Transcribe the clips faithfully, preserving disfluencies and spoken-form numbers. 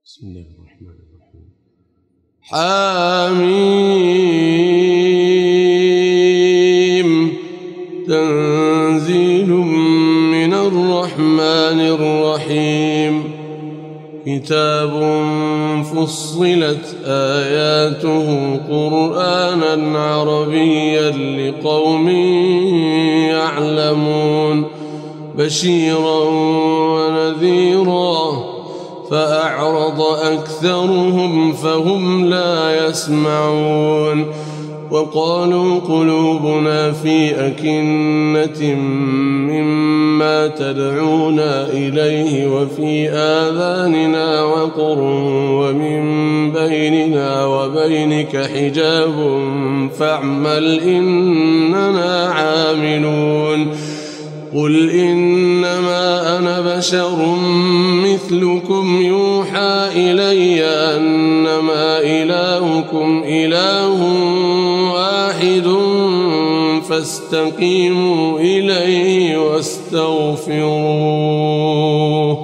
بسم الله الرحمن الرحيم. حميم تنزيل من الرحمن الرحيم. كتاب فصلت آياته قرآنا عربيا لقوم يعلمون بشيرا ونذيرا فأعرض أكثرهم فهم لا يسمعون. وقالوا قلوبنا في أكنة مما تدعونا إليه وفي آذاننا وقر ومن بيننا وبينك حجاب فاعمل إننا عاملون. قل إنما أنا بشر مثلكم يوحى إلي أنما إلهكم إله واحد فاستقيموا إليه واستغفروه.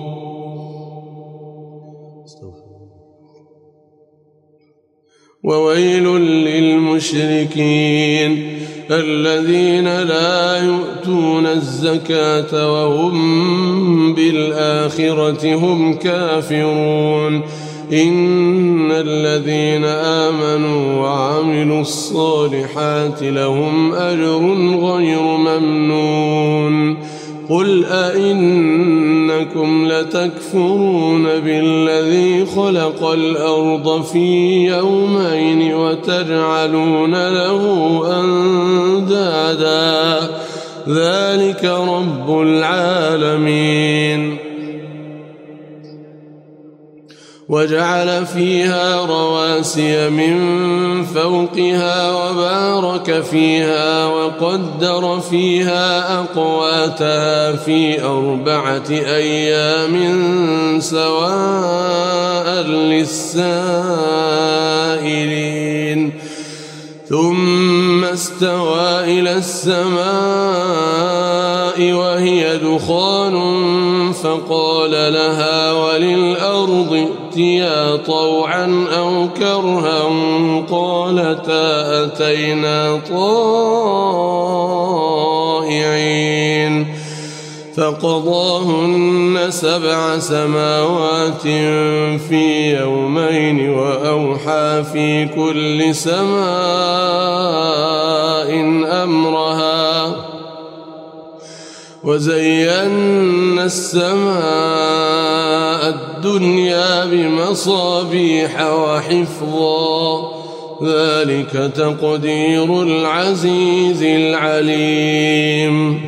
وويل للمشركين الذين لا يؤتون الزكاة وهم بالآخرة هم كافرون. إن الذين آمنوا وعملوا الصالحات لهم أجر غير ممنون. قل أئنكم لتكفرون بالذي خلق الأرض في يومين وتجعلون له أندادا ذلك رب العالمين. وجعل فيها رواسي من فوقها وبارك فيها وقدر فيها أقواتها في أربعة أيام سواء للسائلين. ثم استوى إلى السماء وهي دخان فقال لها وللأرض ائتيا طوعا أو كرها قالتا أتينا طائعين. فقضاهن سبع سماوات في يومين وأوحى في كل سماء أمرها وزينا السماء الدنيا بمصابيح وحفظا ذلك تقدير العزيز العليم.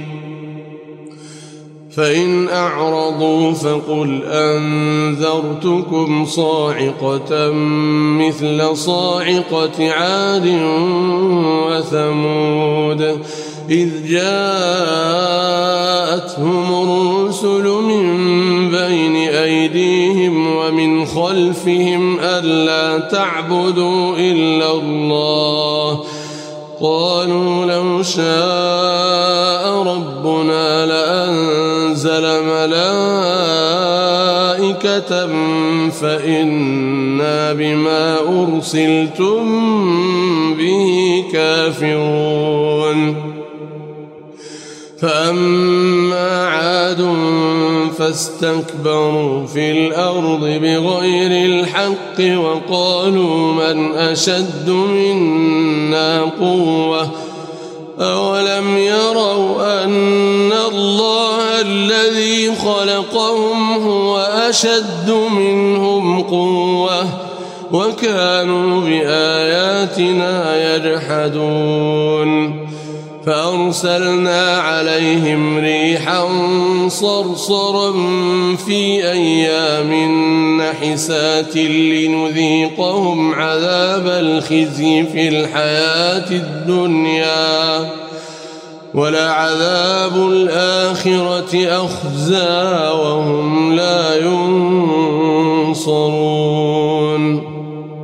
فإن أعرضوا فقل أنذرتكم صاعقة مثل صاعقة عاد وثمود إذ جاءتهم الرسل من بين أيديهم ومن خلفهم ألا تعبدوا إلا الله قالوا لو شاء ربنا لأنزل ملائكة فإنا بما أرسلتم به كافرون. فأما عاد فاستكبروا في الأرض بغير الحق وقالوا من أشد منا قوة أولم يروا أن الله الذي خلقهم هو أشد منهم قوة وكانوا بآياتنا يجحدون. فأرسلنا عليهم ريحا صرصرا في أيام نحسات لنذيقهم عذاب الخزي في الحياة الدنيا ولعذاب الآخرة أخزى وهم لا ينصرون.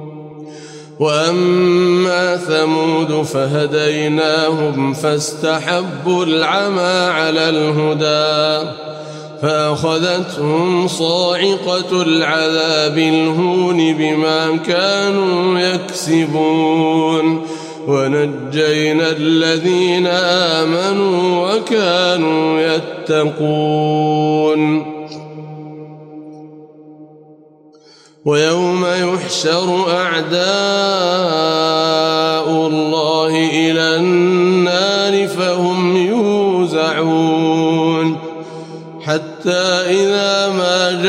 وأما ثمود فهديناهم فاستحبوا العمى على الهدى فأخذتهم صاعقة العذاب الهون بما كانوا يكسبون ونجينا الذين آمنوا وكانوا يتقون ويوم يحشر أعداء الله إلى النار فهم يوزعون حتى إذا ما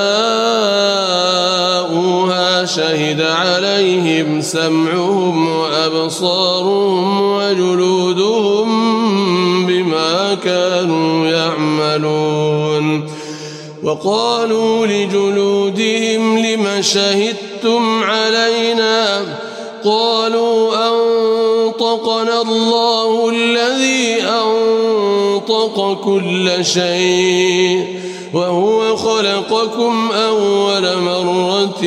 جاءوها شهد عليهم سمعهم وأبصارهم وجلودهم بما كانوا يعملون وقالوا لجلودهم لم شهدتم علينا قالوا أنطقنا الله الذي أنطق كل شيء وهو خلقكم أول مرة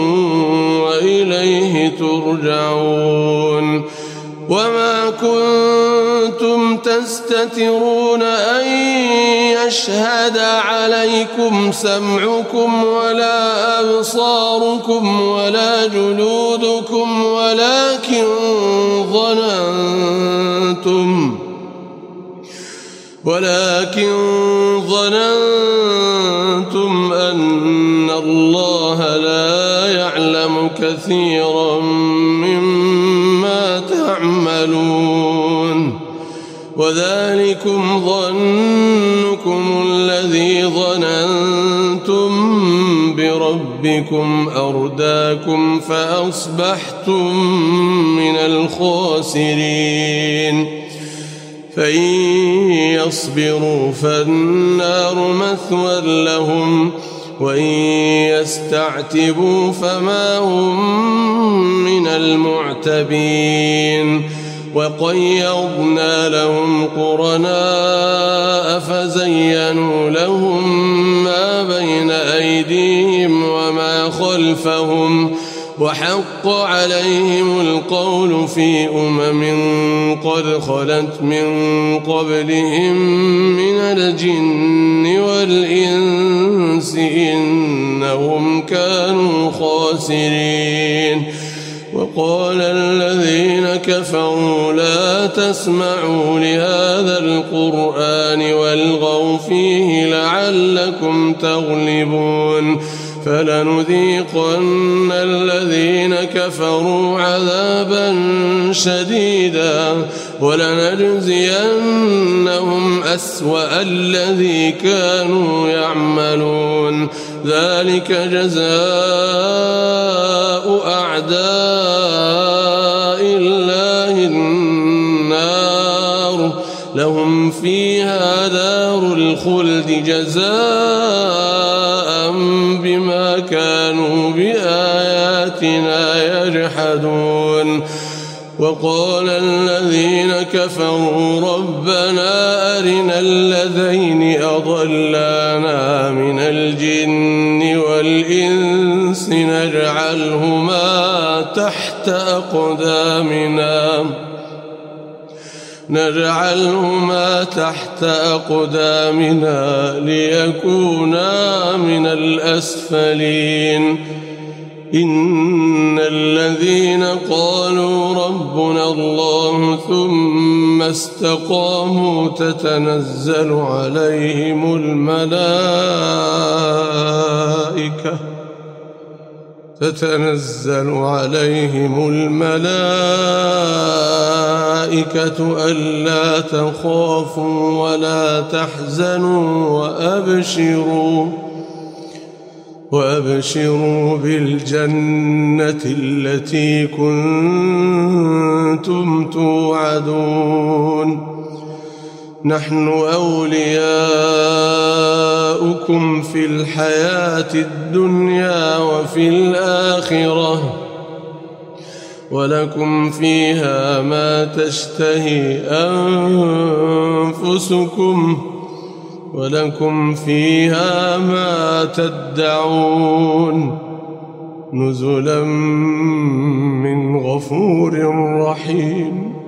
وإليه ترجعون وما كنتم تستترون أن يشهد عليكم سمعكم ولا أبصاركم ولا جلودكم ولكن ظننتم ولكن ظننتم أن الله لا يعلم كثيرا مما تعملون وذلكم ظنكم الذي ظننتم بربكم أرداكم فأصبحتم من الخاسرين فإن يصبروا فالنار مثوى لهم وإن يستعتبوا فما هم من المعتبين وقيضنا لهم قرناء فزينوا لهم ما بين أيديهم وما خلفهم وحق عليهم القول في أمم قد خلت من قبلهم من الجن والإنس إنهم كانوا خاسرين وقال الذين كفروا لا تسمعوا لهذا القرآن والغوا فيه لعلكم تغلبون فلنذيقن الذين كفروا عذابا شديدا ولنجزينهم أسوأ الذي كانوا يعملون ذلك جزاء أعداء الله النار لهم فيها دار الخلد جزاء بما كانوا بآياتنا يجحدون وقال الذين كفروا ربنا أرنا الذين أضلانا من الجن والإنس نجعلهما تحت أقدامنا نجعلهما تحت أقدامنا ليكونا من الأسفلين إن الذين قالوا ربنا الله ثم استقاموا تتنزل عليهم الملائكة تتنزل عليهم الملائكة ألا تخافوا ولا تحزنوا وأبشروا وأبشروا بالجنة التي كنتم توعدون نحن أولياؤكم في الحياة الدنيا وفي الآخرة ولكم فيها ما تشتهي أنفسكم ولكم فيها ما تدعون نزلا من غفور رحيم.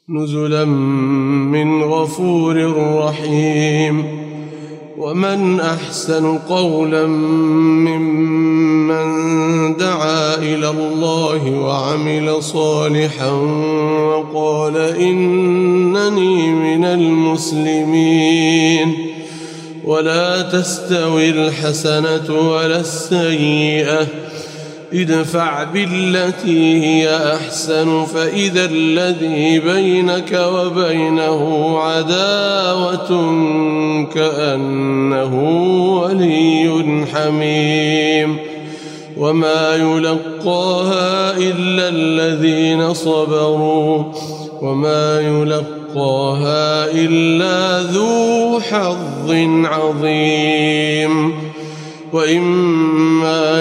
نزلا من غفور رحيم. ومن أحسن قولا ممن دعا إلى الله وعمل صالحا وقال إنني من المسلمين. ولا تستوي الحسنة ولا السيئة، ادفع بالتي هي أحسن فإذا الذي بينك وبينه عداوة كأنه ولي حميم. وما يلقاها إلا الذين صبروا وما يلقاها إلا ذو حظ عظيم. وإما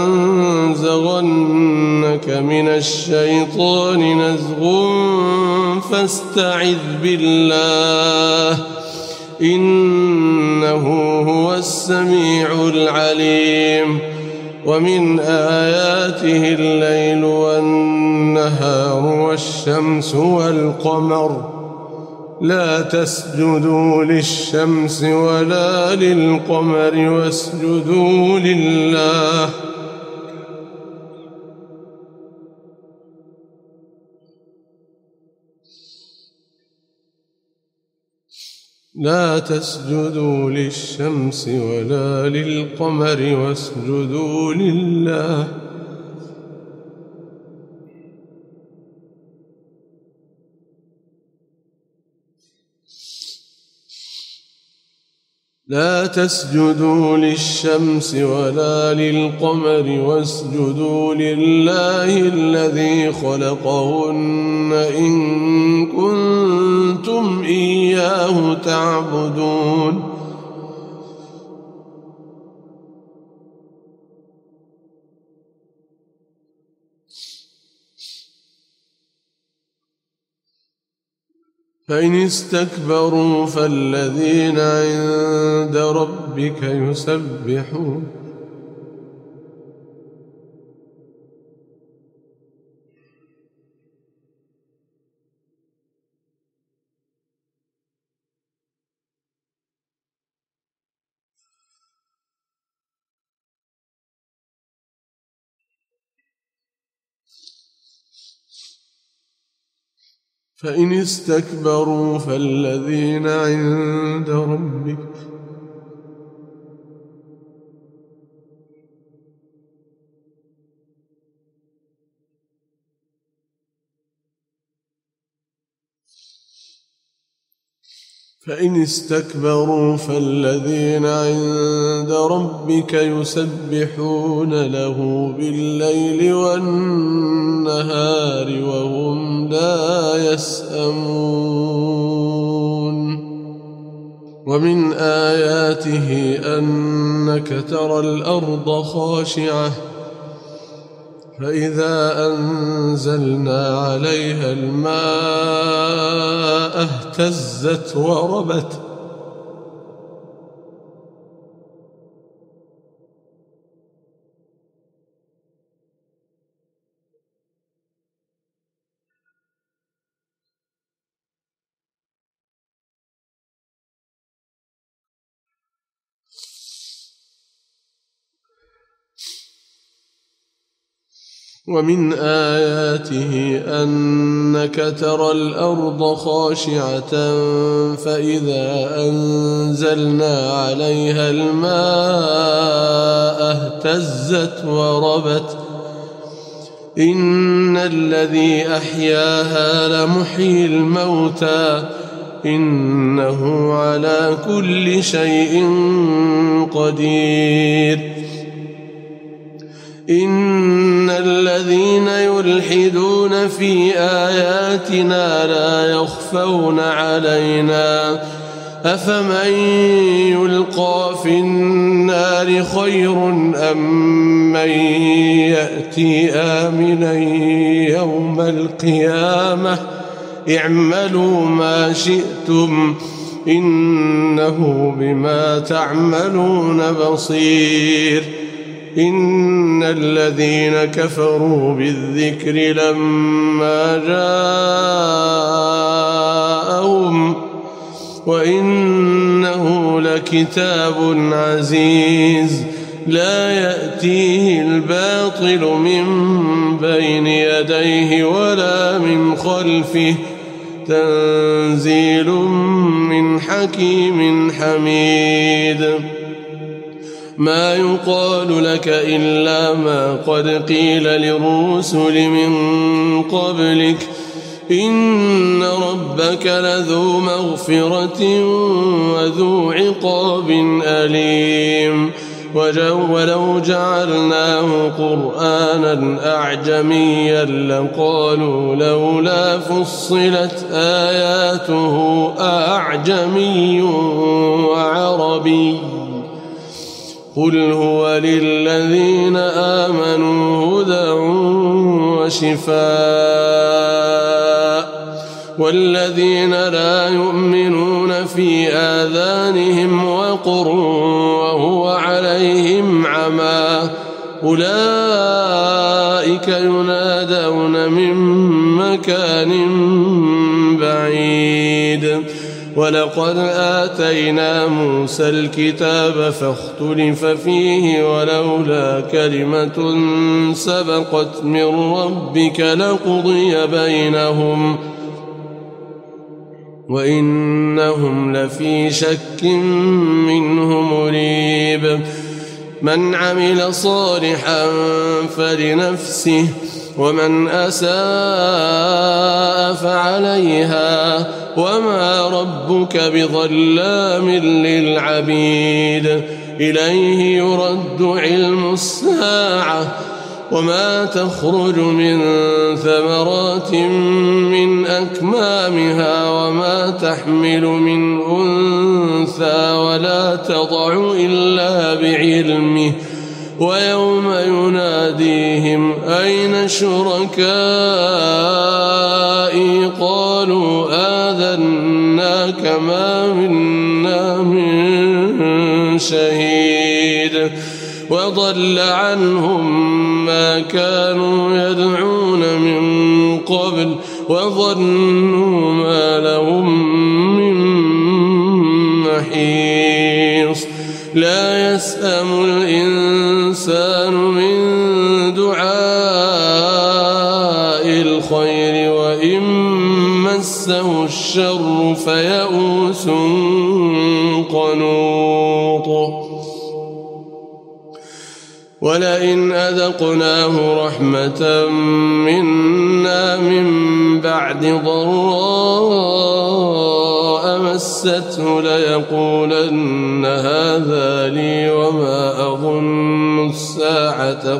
ينزغنك من الشيطان نزغ فاستعذ بالله إنه هو السميع العليم. ومن آياته الليل والنهار والشمس والقمر. لا تسجدوا للشمس ولا للقمر واسجدوا لله لا تسجدوا للشمس ولا للقمر واسجدوا لله لا تسجدوا للشمس ولا للقمر واسجدوا لله الذي خلقهن إن كنتم إياه تعبدون. فإن استكبروا فالذين عند ربك يسبحون فإن استكبروا فالذين عند ربك فإن استكبروا فالذين عند ربك يسبحون له بالليل والنهار وهم لا يسأمون. ومن آياته أنك ترى الأرض خاشعة فإذا أنزلنا عليها الماء اهتزت وربت ومن آياته أنك ترى الأرض خاشعة فإذا أنزلنا عليها الماء اهتزت وربت إن الذي أحياها لمحيي الموتى إنه على كل شيء قدير. إن الذين يلحدون في آياتنا لا يخفون علينا أفمن يلقى في النار خير أم من يأتي آمنا يوم القيامة اعملوا ما شئتم إنه بما تعملون بصير. إن الذين كفروا بالذكر لما جاءهم وإنه لكتاب عزيز لا يأتيه الباطل من بين يديه ولا من خلفه تنزيل من حكيم حميد ما يقال لك إلا ما قد قيل للرسل من قبلك إن ربك لذو مغفرة وذو عقاب أليم ولو جعلناه قرآنا أعجميا لقالوا لولا فصلت آياته أعجمي وعربي قل هو للذين آمنوا هدى وشفاء والذين لا يؤمنون في آذانهم وقر وهو عليهم عمى أولئك ينادون من مكان بعيد ولقد آتينا موسى الكتاب فاختلف فيه ولولا كلمة سبقت من ربك لقضي بينهم وإنهم لفي شك منه مريب من عمل صالحا فلنفسه ومن أساء فعليها وما ربك بظلام للعبيد إليه يرد علم الساعة وما تخرج من ثمرات من أكمامها وما تحمل من أنثى ولا تضع إلا بعلمه ويوم يناديهم أين شركائي قالوا آذناك ما منا من شهيد وضل عنهم ما كانوا يدعون من قبل وظنوا ما لهم من محيص لا يسأم الإنسان من دعاء الخير وإن مسه الشر فيئوس قنوط ولئن أذقناه رحمة منا من بعد ضراء مسته ليقولن هذا لي وما أظن الساعة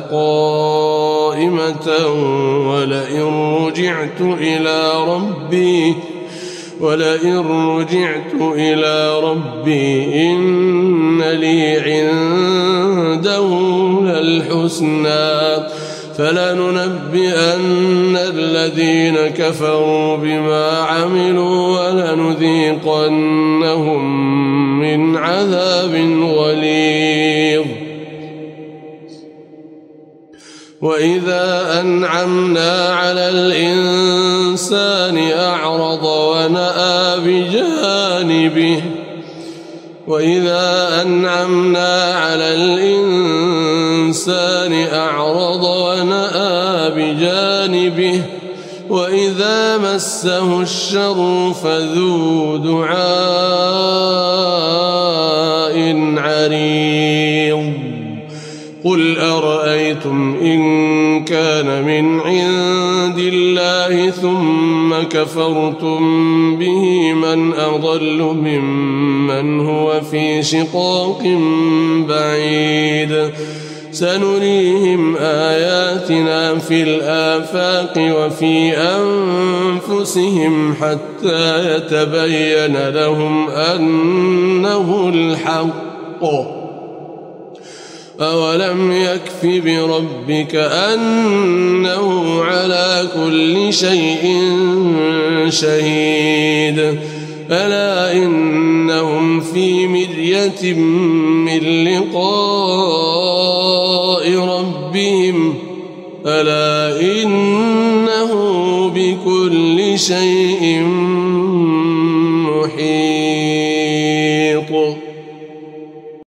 قائمة ولئن رجعت إلى ربي ولئن رجعت إلى ربي إن لي عنده للحسنى فلننبئن الذين كفروا بما عملوا ولنذيقنهم من عذاب غليظ وإذا أنعمنا على الإنسان أعرض ونأى بجانبه وإذا أنعمنا على الإنسان أعرض ونأى بجانبه وإذا مسه الشر فذو دعاء عريض قل أرأيتم إن كان من عند الله ثم كفرتم به من أضل ممن هو في شقاق بعيد سنريهم آياتنا في الآفاق وفي أنفسهم حتى يتبين لهم أنه الحق أولم يكف بربك أنه على كل شيء شهيد ألا إنهم في مرية من لقاء ربهم ألا إنه بكل شيء محيط محيط